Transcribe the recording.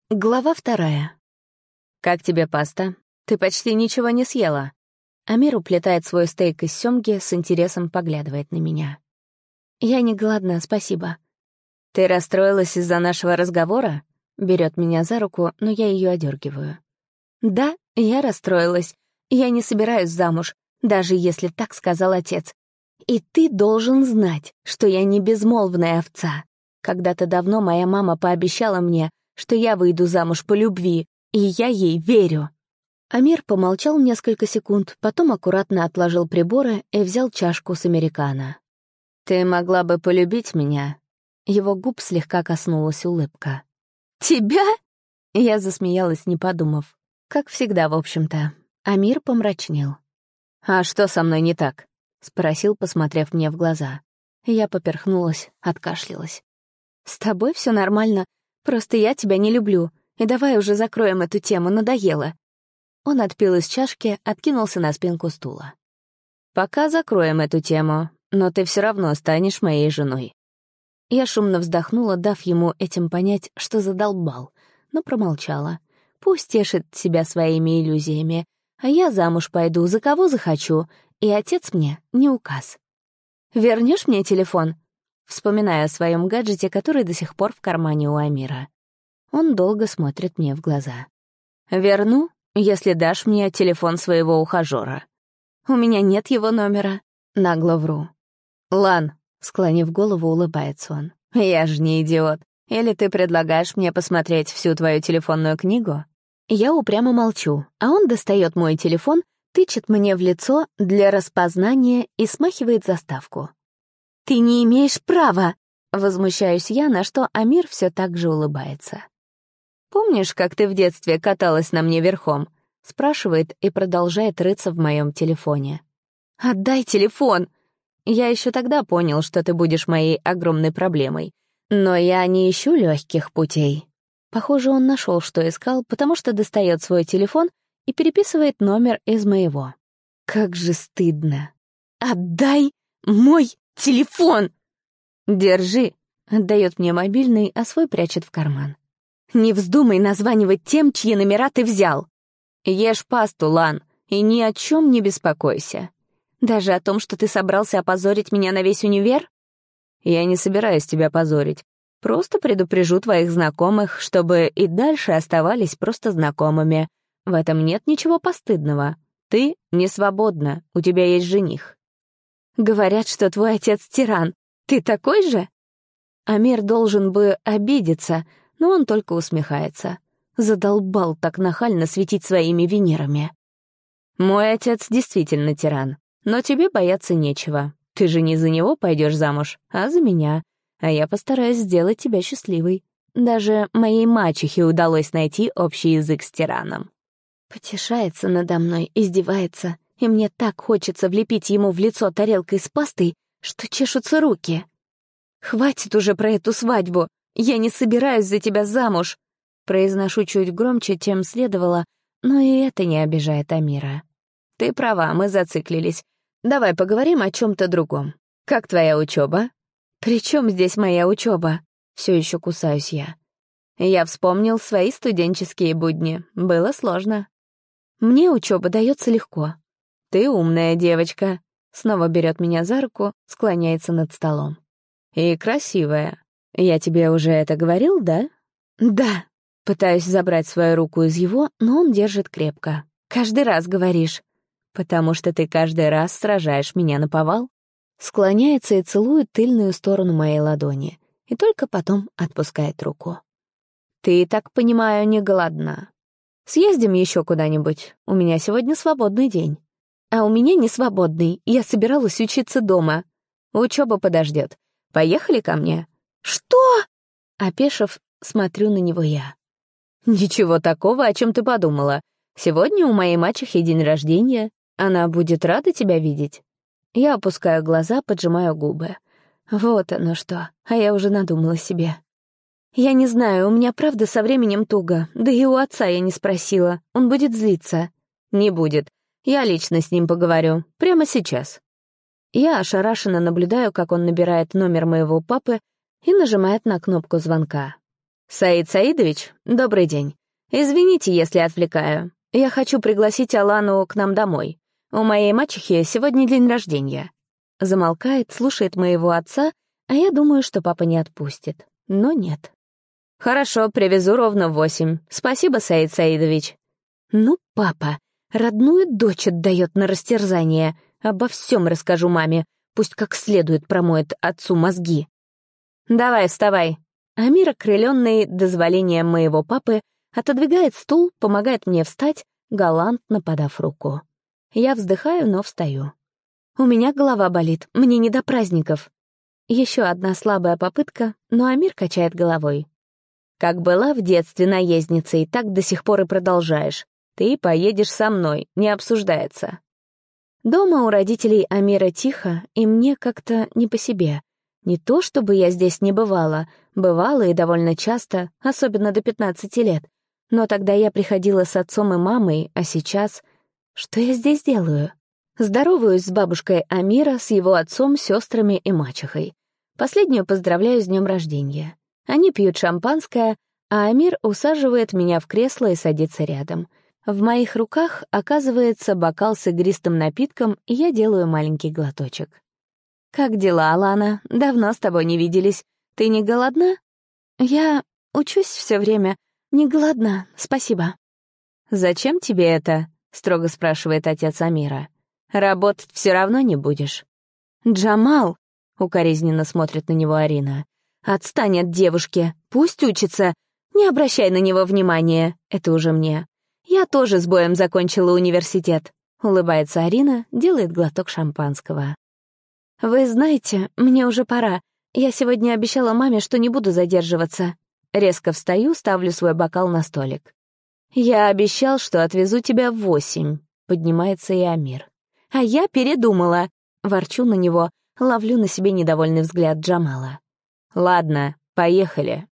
Глава 2. «Как тебе паста? Ты почти ничего не съела». Амир уплетает свой стейк из сёмги, с интересом поглядывает на меня. «Я не голодна, спасибо». «Ты расстроилась из-за нашего разговора?» Берет меня за руку, но я ее одергиваю. «Да, я расстроилась. Я не собираюсь замуж, даже если так сказал отец. И ты должен знать, что я не безмолвная овца. Когда-то давно моя мама пообещала мне, что я выйду замуж по любви, и я ей верю». Амир помолчал несколько секунд, потом аккуратно отложил приборы и взял чашку с американо. «Ты могла бы полюбить меня?» Его губ слегка коснулась улыбка. «Тебя?» Я засмеялась, не подумав. Как всегда, в общем-то. Амир помрачнел. «А что со мной не так?» — спросил, посмотрев мне в глаза. Я поперхнулась, откашлялась. «С тобой все нормально. Просто я тебя не люблю, и давай уже закроем эту тему, надоело». Он отпил из чашки, откинулся на спинку стула. «Пока закроем эту тему, но ты все равно станешь моей женой». Я шумно вздохнула, дав ему этим понять, что задолбал, но промолчала. Пусть тешит себя своими иллюзиями, а я замуж пойду, за кого захочу, и отец мне не указ. «Вернешь мне телефон?» Вспоминая о своем гаджете, который до сих пор в кармане у Амира. Он долго смотрит мне в глаза. «Верну, если дашь мне телефон своего ухажёра». «У меня нет его номера», — нагло вру. «Лан», — склонив голову, улыбается он. «Я же не идиот. Или ты предлагаешь мне посмотреть всю твою телефонную книгу?» Я упрямо молчу, а он достает мой телефон, тычет мне в лицо для распознания и смахивает заставку. «Ты не имеешь права!» — возмущаюсь я, на что Амир все так же улыбается. «Помнишь, как ты в детстве каталась на мне верхом?» — спрашивает и продолжает рыться в моем телефоне. «Отдай телефон!» Я еще тогда понял, что ты будешь моей огромной проблемой. Но я не ищу легких путей. Похоже, он нашел, что искал, потому что достает свой телефон и переписывает номер из моего. Как же стыдно. «Отдай мой телефон!» «Держи», — отдает мне мобильный, а свой прячет в карман. «Не вздумай названивать тем, чьи номера ты взял. Ешь пасту, Лан, и ни о чем не беспокойся. Даже о том, что ты собрался опозорить меня на весь универ? Я не собираюсь тебя позорить. Просто предупрежу твоих знакомых, чтобы и дальше оставались просто знакомыми. В этом нет ничего постыдного. Ты не свободна, у тебя есть жених». «Говорят, что твой отец тиран. Ты такой же?» Амир должен бы обидеться, но он только усмехается. Задолбал так нахально светить своими Венерами. «Мой отец действительно тиран, но тебе бояться нечего. Ты же не за него пойдешь замуж, а за меня. А я постараюсь сделать тебя счастливой. Даже моей мачехе удалось найти общий язык с тираном». Потешается надо мной, издевается, и мне так хочется влепить ему в лицо тарелкой с пастой, что чешутся руки. «Хватит уже про эту свадьбу! Я не собираюсь за тебя замуж!» Произношу чуть громче, чем следовало, но и это не обижает Амира. «Ты права, мы зациклились. Давай поговорим о чем-то другом. Как твоя учеба?» «При чем здесь моя учеба?» Все еще кусаюсь я. Я вспомнил свои студенческие будни. Было сложно. Мне учеба дается легко. «Ты умная девочка», — снова берет меня за руку, склоняется над столом. «И красивая. Я тебе уже это говорил, да?» «Да». Пытаюсь забрать свою руку из его, но он держит крепко. «Каждый раз говоришь». «Потому что ты каждый раз сражаешь меня наповал». Склоняется и целует тыльную сторону моей ладони, и только потом отпускает руку. «Ты, так понимаю, не голодна. Съездим еще куда-нибудь. У меня сегодня свободный день». «А у меня не свободный. Я собиралась учиться дома. Учеба подождет. Поехали ко мне». «Что?» Опешив, смотрю на него я. «Ничего такого, о чем ты подумала. Сегодня у моей мачехи день рождения. Она будет рада тебя видеть». Я опускаю глаза, поджимаю губы. Вот оно что, а я уже надумала себе. «Я не знаю, у меня правда со временем туго. Да и у отца я не спросила. Он будет злиться». «Не будет. Я лично с ним поговорю. Прямо сейчас». Я ошарашенно наблюдаю, как он набирает номер моего папы и нажимает на кнопку звонка. «Саид Саидович, добрый день. Извините, если отвлекаю. Я хочу пригласить Алану к нам домой. У моей мачехи сегодня день рождения». Замолкает, слушает моего отца, а я думаю, что папа не отпустит. Но нет. «Хорошо, привезу ровно в 8. Спасибо, Саид Саидович». «Ну, папа, родную дочь отдает на растерзание. Обо всем расскажу маме. Пусть как следует промоет отцу мозги». «Давай, вставай». Амир, окрылённый дозволением моего папы, отодвигает стул, помогает мне встать, галантно подав руку. Я вздыхаю, но встаю. У меня голова болит, мне не до праздников. Еще одна слабая попытка, но Амир качает головой. «Как была в детстве наездницей, так до сих пор и продолжаешь. Ты поедешь со мной, не обсуждается». Дома у родителей Амира тихо, и мне как-то не по себе. Не то чтобы я здесь не бывала, бывала и довольно часто, особенно до 15 лет. Но тогда я приходила с отцом и мамой, а сейчас... Что я здесь делаю? Здороваюсь с бабушкой Амира, с его отцом, сестрами и мачехой. Последнюю поздравляю с днем рождения. Они пьют шампанское, а Амир усаживает меня в кресло и садится рядом. В моих руках оказывается бокал с игристым напитком, и я делаю маленький глоточек. «Как дела, Алана? Давно с тобой не виделись. Ты не голодна?» «Я учусь все время. Не голодна, спасибо». «Зачем тебе это?» — строго спрашивает отец Амира. «Работать все равно не будешь». «Джамал!» — укоризненно смотрит на него Арина. «Отстань от девушки, пусть учится. Не обращай на него внимания, это уже мне. Я тоже с боем закончила университет», — улыбается Арина, делает глоток шампанского. «Вы знаете, мне уже пора. Я сегодня обещала маме, что не буду задерживаться». Резко встаю, ставлю свой бокал на столик. «Я обещал, что отвезу тебя в 8», — поднимается и Амир. «А я передумала», — ворчу на него, ловлю на себе недовольный взгляд Джамала. «Ладно, поехали».